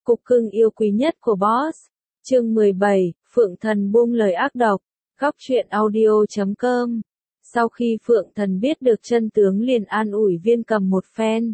Cục cưng yêu quý nhất của boss. Chương 17, Phượng Thần buông lời ác độc. Góc truyện audio.com. Sau khi Phượng Thần biết được chân tướng liền an ủi Viên Cầm một phen.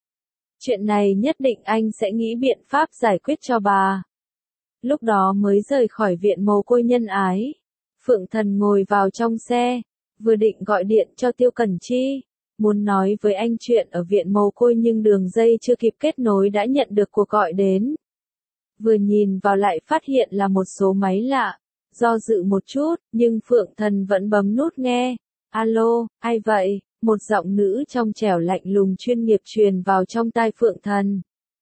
Chuyện này nhất định anh sẽ nghĩ biện pháp giải quyết cho bà. Lúc đó mới rời khỏi viện mồ côi nhân ái. Phượng Thần ngồi vào trong xe, vừa định gọi điện cho Tiêu Cẩn Chi, muốn nói với anh chuyện ở viện mồ côi nhưng đường dây chưa kịp kết nối đã nhận được cuộc gọi đến. Vừa nhìn vào lại phát hiện là một số máy lạ, do dự một chút, nhưng Phượng Thần vẫn bấm nút nghe. Alo, ai vậy? Một giọng nữ trong trẻo lạnh lùng chuyên nghiệp truyền vào trong tai Phượng Thần.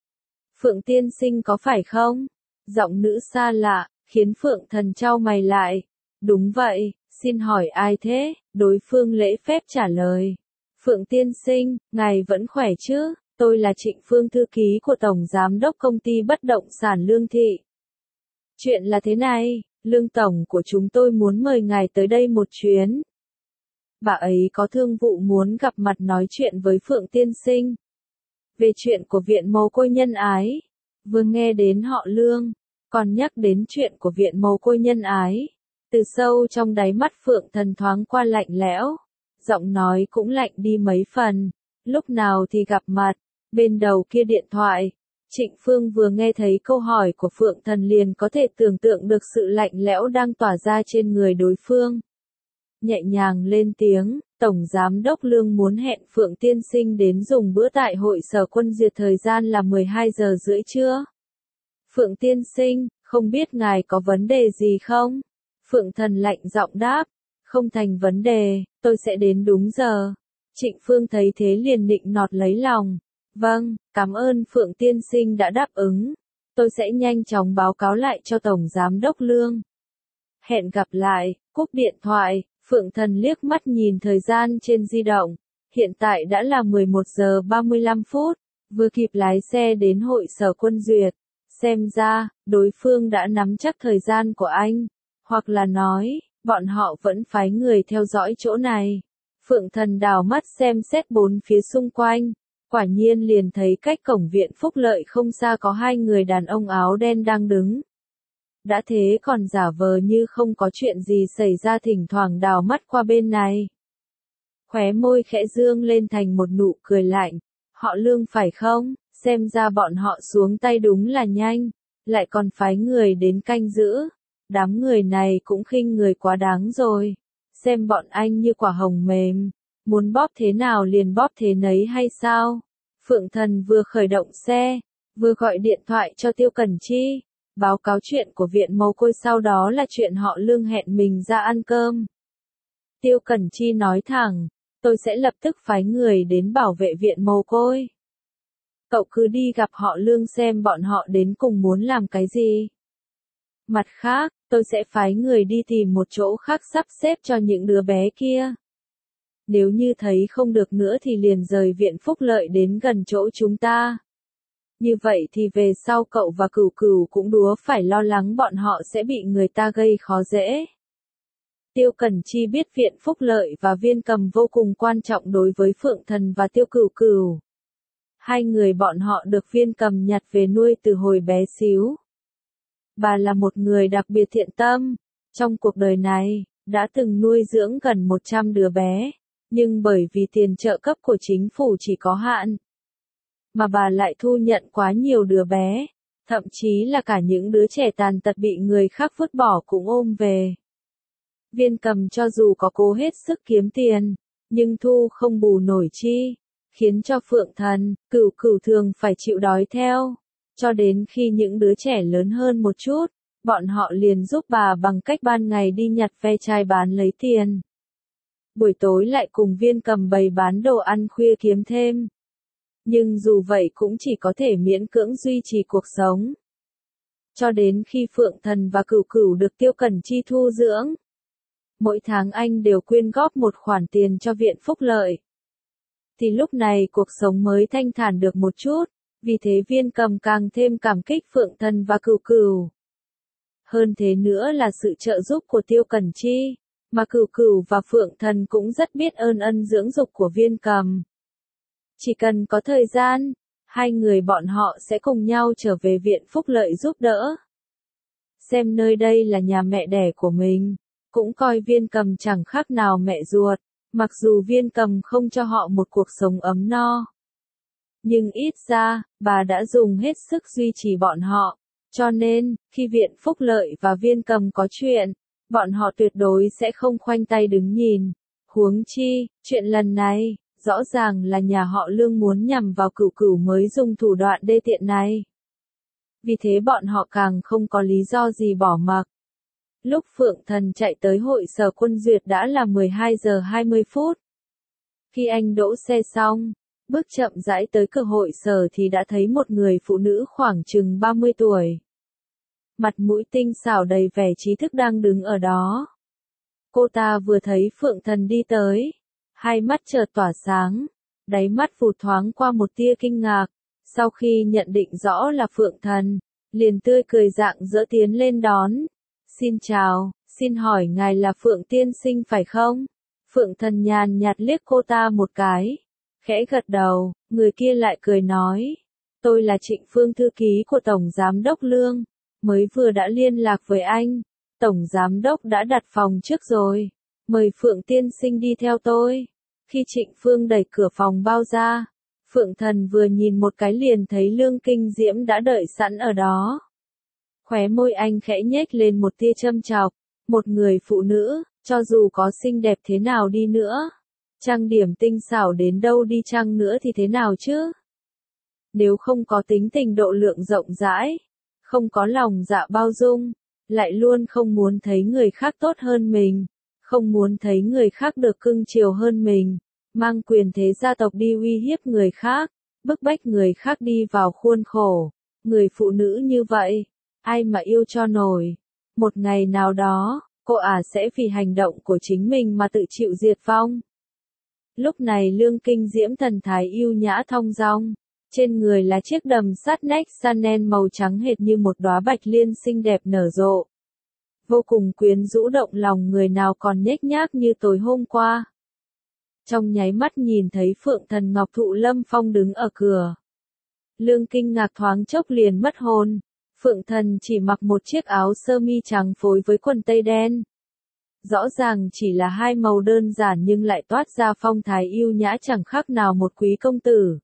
Phượng tiên sinh có phải không? Giọng nữ xa lạ, khiến Phượng Thần chau mày lại. Đúng vậy, xin hỏi ai thế? Đối phương lễ phép trả lời. Phượng tiên sinh, ngài vẫn khỏe chứ? Tôi là Trịnh Phương, thư ký của Tổng Giám đốc Công ty Bất động sản Lương Thị. Chuyện là thế này, Lương Tổng của chúng tôi muốn mời ngài tới đây một chuyến. Bà ấy có thương vụ muốn gặp mặt nói chuyện với Phượng tiên sinh. Về chuyện của viện mồ côi nhân ái. Vừa nghe đến họ Lương, còn nhắc đến chuyện của viện mồ côi nhân ái. Từ sâu trong đáy mắt Phượng Thần thoáng qua lạnh lẽo. Giọng nói cũng lạnh đi mấy phần. Lúc nào thì gặp mặt. Bên đầu kia điện thoại, Trịnh Phương vừa nghe thấy câu hỏi của Phượng Thần liền có thể tưởng tượng được sự lạnh lẽo đang tỏa ra trên người đối phương. Nhẹ nhàng lên tiếng, Tổng Giám đốc Lương muốn hẹn Phượng tiên sinh đến dùng bữa tại hội Sở Quân Duyệt, thời gian là 12 giờ rưỡi trưa. Phượng tiên sinh, không biết ngài có vấn đề gì không? Phượng Thần lạnh giọng đáp, không thành vấn đề, tôi sẽ đến đúng giờ. Trịnh Phương thấy thế liền nịnh nọt lấy lòng. Vâng, cảm ơn Phượng tiên sinh đã đáp ứng. Tôi sẽ nhanh chóng báo cáo lại cho Tổng Giám đốc Lương. Hẹn gặp lại, cúp điện thoại, Phượng Thần liếc mắt nhìn thời gian trên di động. Hiện tại đã là 11 giờ 35 phút, vừa kịp lái xe đến hội Sở Quân Duyệt. Xem ra, đối phương đã nắm chắc thời gian của anh. Hoặc là nói, bọn họ vẫn phái người theo dõi chỗ này. Phượng Thần đảo mắt xem xét bốn phía xung quanh. Quả nhiên liền thấy cách cổng viện Phúc Lợi không xa có hai người đàn ông áo đen đang đứng. Đã thế còn giả vờ như không có chuyện gì xảy ra, thỉnh thoảng đảo mắt qua bên này. Khóe môi khẽ dương lên thành một nụ cười lạnh. Họ Lương phải không? Xem ra bọn họ xuống tay đúng là nhanh. Lại còn phái người đến canh giữ. Đám người này cũng khinh người quá đáng rồi. Xem bọn anh như quả hồng mềm. Muốn bóp thế nào liền bóp thế nấy hay sao? Phượng Thần vừa khởi động xe, vừa gọi điện thoại cho Tiêu Cẩn Chi, báo cáo chuyện của viện mồ côi, sau đó là chuyện họ Lương hẹn mình ra ăn cơm. Tiêu Cẩn Chi nói thẳng, tôi sẽ lập tức phái người đến bảo vệ viện mồ côi. Cậu cứ đi gặp họ Lương xem bọn họ đến cùng muốn làm cái gì. Mặt khác, tôi sẽ phái người đi tìm một chỗ khác sắp xếp cho những đứa bé kia. Nếu như thấy không được nữa thì liền rời viện Phúc Lợi đến gần chỗ chúng ta. Như vậy thì về sau cậu và Cửu Cửu cũng đúa phải lo lắng bọn họ sẽ bị người ta gây khó dễ. Tiêu Cẩn Chi biết viện Phúc Lợi và Viên Cầm vô cùng quan trọng đối với Phượng Thần và Tiêu Cửu Cửu. Hai người bọn họ được Viên Cầm nhặt về nuôi từ hồi bé xíu. Bà là một người đặc biệt thiện tâm. Trong cuộc đời này, đã từng nuôi dưỡng gần 100 đứa bé. Nhưng bởi vì tiền trợ cấp của chính phủ chỉ có hạn, mà bà lại thu nhận quá nhiều đứa bé, thậm chí là cả những đứa trẻ tàn tật bị người khác vứt bỏ cũng ôm về. Viên Cầm cho dù có cố hết sức kiếm tiền, nhưng thu không bù nổi chi, khiến cho Phượng Thần, Cửu Cửu thường phải chịu đói theo. Cho đến khi những đứa trẻ lớn hơn một chút, bọn họ liền giúp bà bằng cách ban ngày đi nhặt ve chai bán lấy tiền. Buổi tối lại cùng Viên Cầm bày bán đồ ăn khuya kiếm thêm. Nhưng dù vậy cũng chỉ có thể miễn cưỡng duy trì cuộc sống. Cho đến khi Phượng Thần và Cửu Cửu được Tiêu Cẩn Chi thu dưỡng. Mỗi tháng anh đều quyên góp một khoản tiền cho viện Phúc Lợi. Thì lúc này cuộc sống mới thanh thản được một chút, vì thế Viên Cầm càng thêm cảm kích Phượng Thần và Cửu Cửu. Hơn thế nữa là sự trợ giúp của Tiêu Cẩn Chi. Mà Cửu Cửu và Phượng Thần cũng rất biết ơn ân dưỡng dục của Viên Cầm. Chỉ cần có thời gian, Hai người bọn họ sẽ cùng nhau trở về viện phúc lợi giúp đỡ. Xem nơi đây là nhà mẹ đẻ của mình, cũng coi Viên Cầm chẳng khác nào mẹ ruột, mặc dù Viên Cầm không cho họ một cuộc sống ấm no. Nhưng ít ra, bà đã dùng hết sức duy trì bọn họ, cho nên, khi viện phúc lợi và Viên Cầm có chuyện, bọn họ tuyệt đối sẽ không khoanh tay đứng nhìn. Huống chi, chuyện lần này, rõ ràng là nhà họ Lương muốn nhằm vào Cửu Cửu mới dùng thủ đoạn đê tiện này. Vì thế bọn họ càng không có lý do gì bỏ mặc. Lúc Phượng Thần chạy tới hội sở Quân Duyệt đã là 12 giờ 20 phút. Khi anh đỗ xe xong, bước chậm rãi tới cửa hội sở thì đã thấy một người phụ nữ khoảng chừng 30 tuổi. Mặt mũi tinh xảo đầy vẻ trí thức đang đứng ở đó. Cô ta vừa thấy Phượng Thần đi tới, hai mắt chợt tỏa sáng, đáy mắt vụt thoáng qua một tia kinh ngạc, sau khi nhận định rõ là Phượng Thần, liền tươi cười rạng rỡ tiến lên đón. Xin chào, xin hỏi ngài là Phượng tiên sinh phải không? Phượng Thần nhàn nhạt liếc cô ta một cái, khẽ gật đầu, người kia lại cười nói, tôi là Trịnh Phương thư ký của Tổng Giám đốc Lương, mới vừa đã liên lạc với anh, Tổng Giám đốc đã đặt phòng trước rồi, mời Phượng tiên sinh đi theo tôi. Khi Trịnh Phương đẩy cửa phòng bao ra, Phượng Thần vừa nhìn một cái liền thấy Lương Kinh Diễm đã đợi sẵn ở đó. Khóe môi anh khẽ nhếch lên một tia châm chọc, một người phụ nữ, cho dù có xinh đẹp thế nào đi nữa, trang điểm tinh xảo đến đâu đi chăng nữa thì thế nào chứ? Nếu không có tính tình độ lượng rộng rãi, không có lòng dạ bao dung, lại luôn không muốn thấy người khác tốt hơn mình, không muốn thấy người khác được cưng chiều hơn mình, mang quyền thế gia tộc đi uy hiếp người khác, bức bách người khác đi vào khuôn khổ. Người phụ nữ như vậy, ai mà yêu cho nổi. Một ngày nào đó, cô sẽ vì hành động của chính mình mà tự chịu diệt vong. Lúc này Lương Kinh Diễm thần thái yêu nhã thong dong, trên người là chiếc đầm sắt nách Chanel màu trắng hệt như một đóa bạch liên xinh đẹp nở rộ. Vô cùng quyến rũ động lòng người nào còn nhếch nhác như tối hôm qua. Trong nháy mắt nhìn thấy Phượng Thần Ngọc Thụ Lâm Phong đứng ở cửa. Lương kinh ngạc thoáng chốc liền mất hồn. Phượng Thần chỉ mặc một chiếc áo sơ mi trắng phối với quần tây đen. Rõ ràng chỉ là hai màu đơn giản nhưng lại toát ra phong thái yêu nhã chẳng khác nào một quý công tử.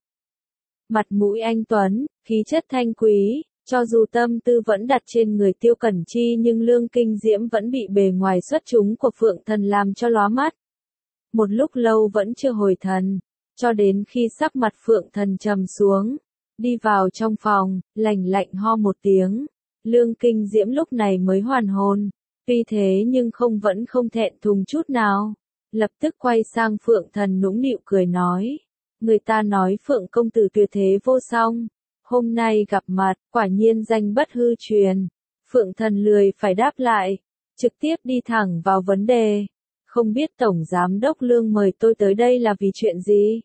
Mặt mũi anh tuấn, khí chất thanh quý, cho dù tâm tư vẫn đặt trên người Tiêu Cẩn Chi nhưng Lương Kinh Diễm vẫn bị bề ngoài xuất chúng của Phượng Thần làm cho lóa mắt. Một lúc lâu vẫn chưa hồi thần, cho đến khi sắc mặt Phượng Thần trầm xuống, đi vào trong phòng, lạnh lạnh ho một tiếng, Lương Kinh Diễm lúc này mới hoàn hồn, tuy thế nhưng vẫn không thẹn thùng chút nào, lập tức quay sang Phượng Thần nũng nịu cười nói, người ta nói Phượng công tử tuyệt thế vô song, hôm nay gặp mặt, quả nhiên danh bất hư truyền. Phượng Thần lười phải đáp lại, trực tiếp đi thẳng vào vấn đề. Không biết Tổng Giám đốc Lương mời tôi tới đây là vì chuyện gì?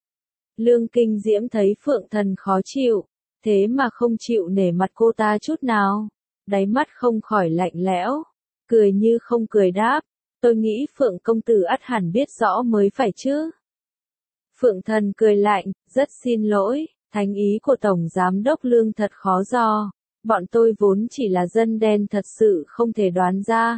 Lương Kinh Diễm thấy Phượng Thần khó chịu, thế mà không chịu nể mặt cô ta chút nào. Đáy mắt không khỏi lạnh lẽo, cười như không cười đáp, tôi nghĩ Phượng công tử ắt hẳn biết rõ mới phải chứ. Phượng Thần cười lạnh, rất xin lỗi, thánh ý của Tổng Giám đốc Lương thật khó dò, bọn tôi vốn chỉ là dân đen thật sự không thể đoán ra.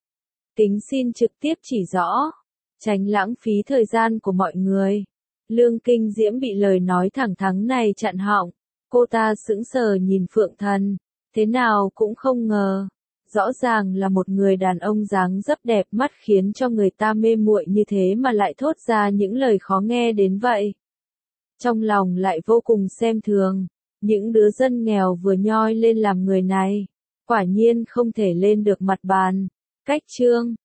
Kính xin trực tiếp chỉ rõ, tránh lãng phí thời gian của mọi người. Lương Kinh Diễm bị lời nói thẳng thắn này chặn họng, cô ta sững sờ nhìn Phượng Thần, thế nào cũng không ngờ, rõ ràng là một người đàn ông dáng dấp đẹp mắt khiến cho người ta mê muội như thế mà lại thốt ra những lời khó nghe đến vậy. Trong lòng lại vô cùng xem thường, những đứa dân nghèo vừa nhoi lên làm người này, quả nhiên không thể lên được mặt bàn. Cách chương